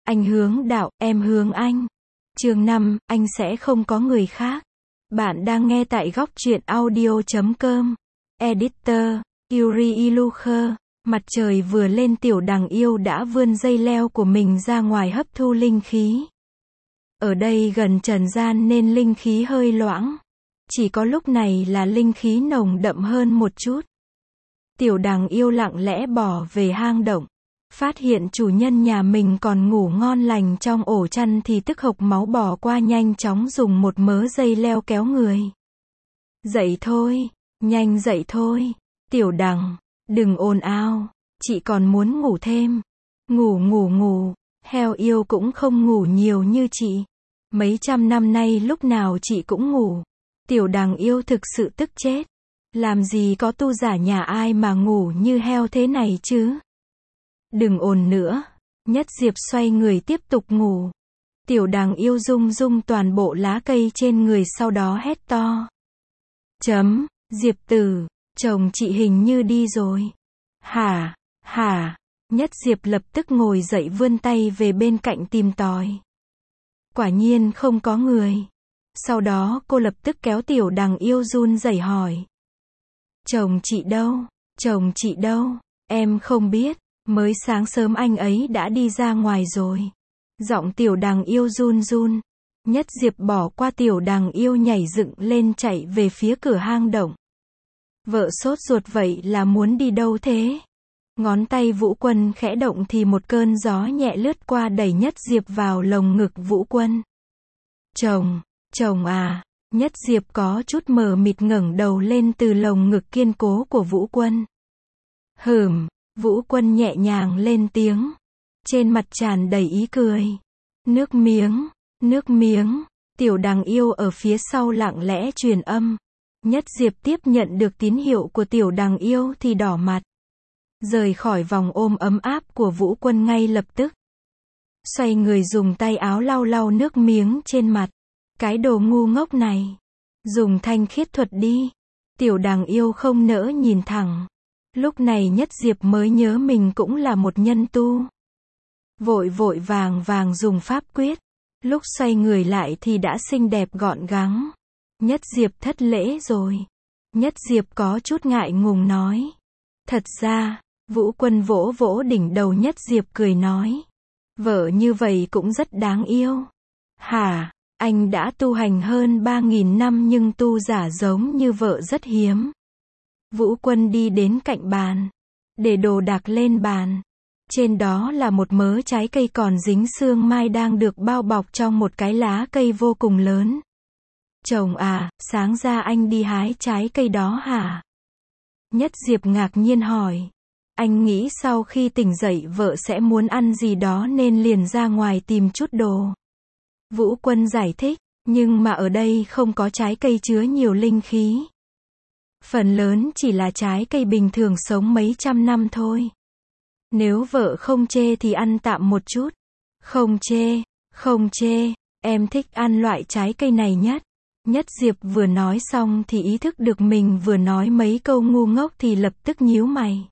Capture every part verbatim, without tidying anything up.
Anh hướng đạo, em hướng anh. Chương năm, anh sẽ không có người khác. Bạn đang nghe tại góc truyện audio chấm com. Editor, Yuri Ilucher. Mặt trời vừa lên, Tiểu Đằng Yêu đã vươn dây leo của mình ra ngoài hấp thu linh khí. Ở đây gần trần gian nên linh khí hơi loãng. Chỉ có lúc này là linh khí nồng đậm hơn một chút. Tiểu Đằng Yêu lặng lẽ bỏ về hang động. Phát hiện chủ nhân nhà mình còn ngủ ngon lành trong ổ chăn thì tức hộc máu bỏ qua, nhanh chóng dùng một mớ dây leo kéo người. Dậy thôi, nhanh dậy thôi. Tiểu Đằng, đừng ồn ào, chị còn muốn ngủ thêm. Ngủ ngủ ngủ, heo yêu cũng không ngủ nhiều như chị. Mấy trăm năm nay lúc nào chị cũng ngủ. Tiểu Đằng Yêu thực sự tức chết. Làm gì có tu giả nhà ai mà ngủ như heo thế này chứ? Đừng ồn nữa. Nhất Diệp xoay người tiếp tục ngủ. Tiểu Đằng Yêu rung rung toàn bộ lá cây trên người, sau đó hét to. Chấm, Diệp tử, chồng chị hình như đi rồi. Hả, hả. Nhất Diệp lập tức ngồi dậy, vươn tay về bên cạnh tìm tòi. Quả nhiên không có người. Sau đó cô lập tức kéo Tiểu Đằng Yêu run rẩy hỏi. Chồng chị đâu? Chồng chị đâu? Em không biết. Mới sáng sớm anh ấy đã đi ra ngoài rồi. Giọng Tiểu Đằng Yêu run run. Nhất Diệp bỏ qua Tiểu Đằng Yêu, nhảy dựng lên chạy về phía cửa hang động. Vợ sốt ruột vậy là muốn đi đâu thế? Ngón tay Vũ Quân khẽ động thì một cơn gió nhẹ lướt qua, đẩy Nhất Diệp vào lồng ngực Vũ Quân. Chồng, chồng à. Nhất Diệp có chút mờ mịt ngẩng đầu lên từ lồng ngực kiên cố của Vũ Quân. Hừm. Vũ Quân nhẹ nhàng lên tiếng. Trên mặt tràn đầy ý cười. Nước miếng, nước miếng. Tiểu Đằng Yêu ở phía sau lặng lẽ truyền âm. Nhất Diệp tiếp nhận được tín hiệu của Tiểu Đằng Yêu thì đỏ mặt. Rời khỏi vòng ôm ấm áp của Vũ Quân ngay lập tức. Xoay người dùng tay áo lau lau nước miếng trên mặt. Cái đồ ngu ngốc này. Dùng thanh khiết thuật đi. Tiểu Đằng Yêu không nỡ nhìn thẳng. Lúc này Nhất Diệp mới nhớ mình cũng là một nhân tu. Vội vội vàng vàng dùng pháp quyết. Lúc xoay người lại thì đã xinh đẹp gọn gắng. Nhất Diệp thất lễ rồi. Nhất Diệp có chút ngại ngùng nói. Thật ra, Vũ Quân vỗ vỗ đỉnh đầu Nhất Diệp cười nói. Vợ như vậy cũng rất đáng yêu. Hả, anh đã tu hành hơn ba nghìn năm nhưng tu giả giống như vợ rất hiếm. Vũ Quân đi đến cạnh bàn. Để đồ đạc lên bàn. Trên đó là một mớ trái cây còn dính sương mai đang được bao bọc trong một cái lá cây vô cùng lớn. Chồng à, sáng ra anh đi hái trái cây đó hả? Nhất Diệp ngạc nhiên hỏi. Anh nghĩ sau khi tỉnh dậy vợ sẽ muốn ăn gì đó nên liền ra ngoài tìm chút đồ. Vũ Quân giải thích, nhưng mà ở đây không có trái cây chứa nhiều linh khí. Phần lớn chỉ là trái cây bình thường sống mấy trăm năm thôi. Nếu vợ không chê thì ăn tạm một chút. Không chê, không chê, em thích ăn loại trái cây này nhất. Nhất Diệp vừa nói xong thì ý thức được mình vừa nói mấy câu ngu ngốc thì lập tức nhíu mày.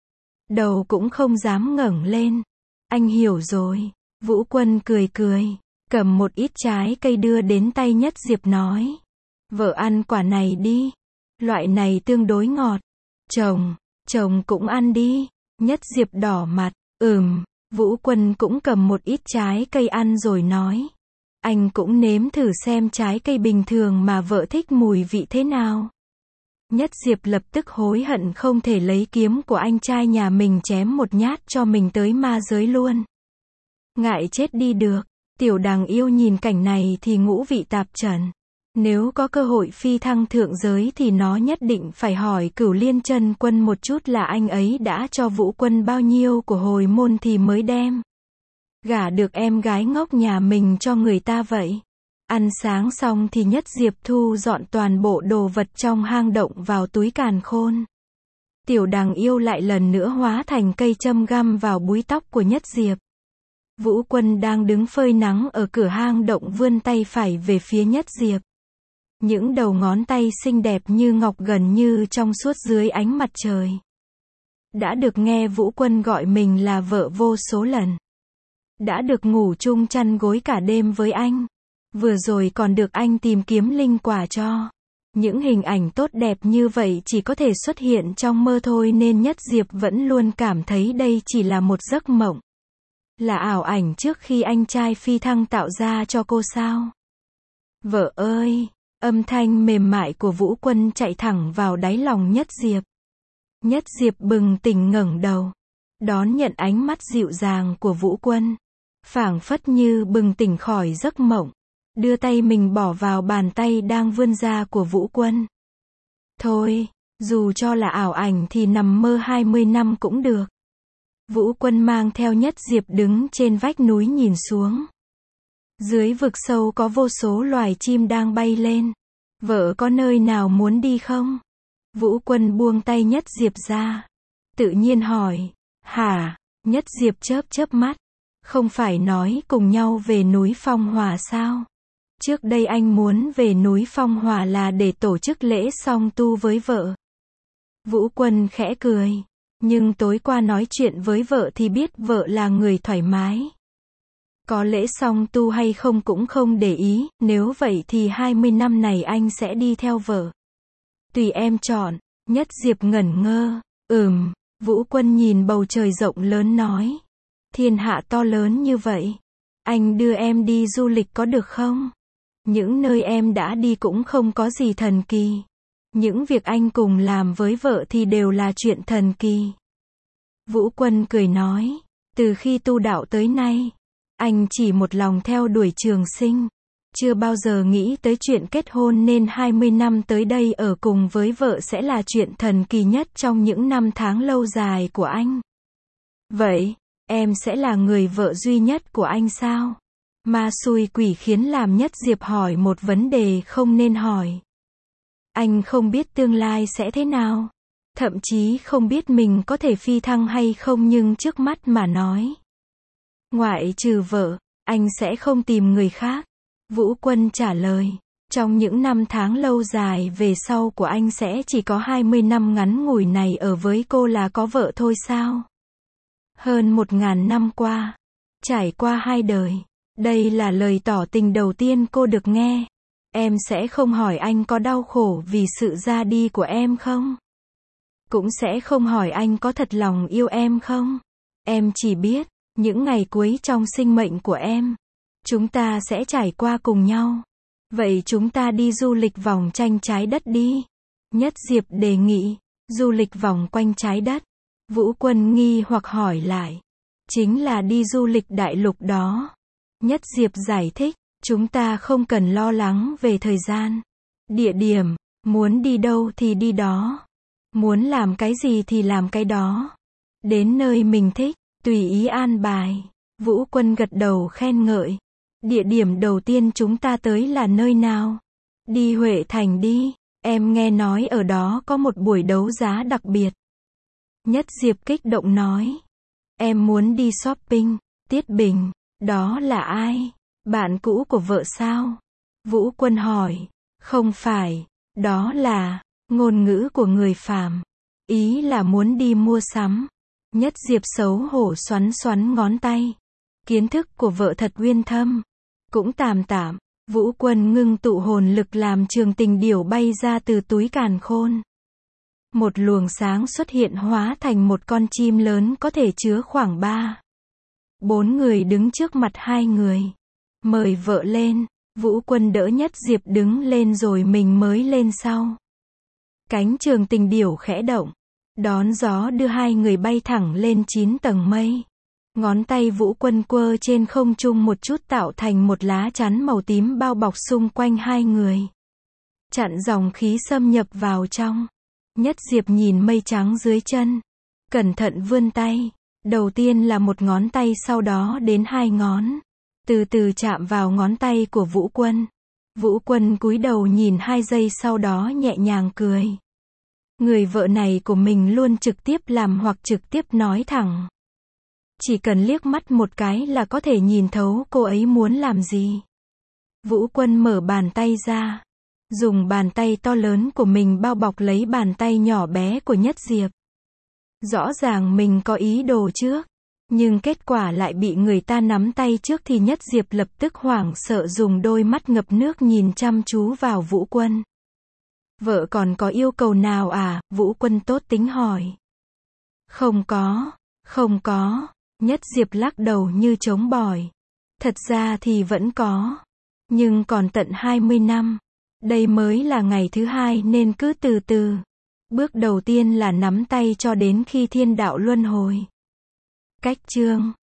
Đầu cũng không dám ngẩng lên. Anh hiểu rồi. Vũ Quân cười cười, cầm một ít trái cây đưa đến tay Nhất Diệp nói. Vợ ăn quả này đi. Loại này tương đối ngọt. Chồng, chồng cũng ăn đi. Nhất Diệp đỏ mặt. Ừm. Vũ Quân cũng cầm một ít trái cây ăn rồi nói. Anh cũng nếm thử xem trái cây bình thường mà vợ thích mùi vị thế nào. Nhất Diệp lập tức hối hận không thể lấy kiếm của anh trai nhà mình chém một nhát cho mình tới ma giới luôn. Ngại chết đi được. Tiểu Đằng Yêu nhìn cảnh này thì ngũ vị tạp trần. Nếu có cơ hội phi thăng thượng giới thì nó nhất định phải hỏi Cửu Liên Chân Quân một chút là anh ấy đã cho Vũ Quân bao nhiêu của hồi môn thì mới đem gả được em gái ngốc nhà mình cho người ta vậy. Ăn sáng xong thì Nhất Diệp thu dọn toàn bộ đồ vật trong hang động vào túi càn khôn. Tiểu Đằng Yêu lại lần nữa hóa thành cây châm găm vào búi tóc của Nhất Diệp. Vũ Quân đang đứng phơi nắng ở cửa hang động vươn tay phải về phía Nhất Diệp. Những đầu ngón tay xinh đẹp như ngọc gần như trong suốt dưới ánh mặt trời. Đã được nghe Vũ Quân gọi mình là vợ vô số lần. đã được ngủ chung chăn gối cả đêm với anh, vừa rồi còn được anh tìm kiếm linh quả cho. Những hình ảnh tốt đẹp như vậy chỉ có thể xuất hiện trong mơ thôi nên Nhất Diệp vẫn luôn cảm thấy đây chỉ là một giấc mộng. Là ảo ảnh trước khi anh trai phi thăng tạo ra cho cô sao? Vợ ơi! Âm thanh mềm mại của Vũ Quân chạy thẳng vào đáy lòng Nhất Diệp. Nhất Diệp bừng tỉnh ngẩng đầu, đón nhận ánh mắt dịu dàng của Vũ Quân, phảng phất như bừng tỉnh khỏi giấc mộng, đưa tay mình bỏ vào bàn tay đang vươn ra của Vũ Quân. Thôi, dù cho là ảo ảnh thì nằm mơ hai mươi năm cũng được. Vũ Quân mang theo Nhất Diệp đứng trên vách núi nhìn xuống. Dưới vực sâu có vô số loài chim đang bay lên. Vợ có nơi nào muốn đi không? Vũ Quân buông tay Nhất Diệp ra, tự nhiên hỏi. Hả? Nhất Diệp chớp chớp mắt. Không phải nói cùng nhau về núi Phong Hòa sao? Trước đây anh muốn về núi Phong Hòa là để tổ chức lễ song tu với vợ. Vũ Quân khẽ cười. Nhưng tối qua nói chuyện với vợ thì biết vợ là người thoải mái. Có lễ song tu hay không cũng không để ý, nếu vậy thì hai mươi năm này anh sẽ đi theo vợ. Tùy em chọn. Nhất Diệp ngẩn ngơ. Ừm. Vũ Quân nhìn bầu trời rộng lớn nói. Thiên hạ to lớn như vậy. Anh đưa em đi du lịch có được không? Những nơi em đã đi cũng không có gì thần kỳ. Những việc anh cùng làm với vợ thì đều là chuyện thần kỳ. Vũ Quân cười nói. Từ khi tu đạo tới nay, anh chỉ một lòng theo đuổi trường sinh. Chưa bao giờ nghĩ tới chuyện kết hôn nên hai mươi năm tới đây ở cùng với vợ sẽ là chuyện thần kỳ nhất trong những năm tháng lâu dài của anh. Vậy, em sẽ là người vợ duy nhất của anh sao? Ma xui quỷ khiến làm Nhất Diệp hỏi một vấn đề không nên hỏi. Anh không biết tương lai sẽ thế nào. Thậm chí không biết mình có thể phi thăng hay không nhưng trước mắt mà nói. Ngoại trừ vợ, anh sẽ không tìm người khác. Vũ Quân trả lời. Trong những năm tháng lâu dài về sau của anh sẽ chỉ có hai mươi năm ngắn ngủi này ở với cô là có vợ thôi sao? Hơn một ngàn năm qua, trải qua hai đời, đây là lời tỏ tình đầu tiên cô được nghe. Em sẽ không hỏi anh có đau khổ vì sự ra đi của em không? Cũng sẽ không hỏi anh có thật lòng yêu em không? Em chỉ biết, những ngày cuối trong sinh mệnh của em, chúng ta sẽ trải qua cùng nhau. Vậy chúng ta đi du lịch vòng quanh trái đất đi. Nhất Diệp đề nghị. Du lịch vòng quanh trái đất. Vũ Quân nghi hoặc hỏi lại. Chính là đi du lịch đại lục đó. Nhất Diệp giải thích. Chúng ta không cần lo lắng về thời gian, địa điểm, muốn đi đâu thì đi đó. Muốn làm cái gì thì làm cái đó. Đến nơi mình thích, tùy ý an bài. Vũ Quân gật đầu khen ngợi. Địa điểm đầu tiên chúng ta tới là nơi nào? Đi Huệ Thành đi. Em nghe nói ở đó có một buổi đấu giá đặc biệt. Nhất Diệp kích động nói. Em muốn đi shopping. Tiết Bình. Đó là ai? Bạn cũ của vợ sao? Vũ Quân hỏi. Không phải. Đó là ngôn ngữ của người phàm. Ý là muốn đi mua sắm. Nhất Diệp xấu hổ xoắn xoắn ngón tay. Kiến thức của vợ thật uyên thâm. Cũng tạm tạm. Vũ Quân ngưng tụ hồn lực làm trường tình điểu bay ra từ túi càn khôn. Một luồng sáng xuất hiện hóa thành một con chim lớn có thể chứa khoảng ba, bốn người đứng trước mặt hai người. Mời vợ lên. Vũ Quân đỡ Nhất Diệp đứng lên rồi mình mới lên sau. Cánh trường tình điểu khẽ động. Đón gió đưa hai người bay thẳng lên chín tầng mây. Ngón tay Vũ Quân quơ trên không trung một chút tạo thành một lá chắn màu tím bao bọc xung quanh hai người. Chặn dòng khí xâm nhập vào trong. Nhất Diệp nhìn mây trắng dưới chân. Cẩn thận vươn tay. Đầu tiên là một ngón tay sau đó đến hai ngón. Từ từ chạm vào ngón tay của Vũ Quân. Vũ Quân cúi đầu nhìn hai giây sau đó nhẹ nhàng cười. Người vợ này của mình luôn trực tiếp làm hoặc trực tiếp nói thẳng. Chỉ cần liếc mắt một cái là có thể nhìn thấu cô ấy muốn làm gì. Vũ Quân mở bàn tay ra. Dùng bàn tay to lớn của mình bao bọc lấy bàn tay nhỏ bé của Nhất Diệp. Rõ ràng mình có ý đồ trước. Nhưng kết quả lại bị người ta nắm tay trước thì Nhất Diệp lập tức hoảng sợ dùng đôi mắt ngập nước nhìn chăm chú vào Vũ Quân. Vợ còn có yêu cầu nào à? Vũ Quân tốt tính hỏi. Không có, không có. Nhất Diệp lắc đầu như trống bỏi. Thật ra thì vẫn có. Nhưng còn tận hai mươi năm. Đây mới là ngày thứ hai nên cứ từ từ. Bước đầu tiên là nắm tay cho đến khi thiên đạo luân hồi. Cách chương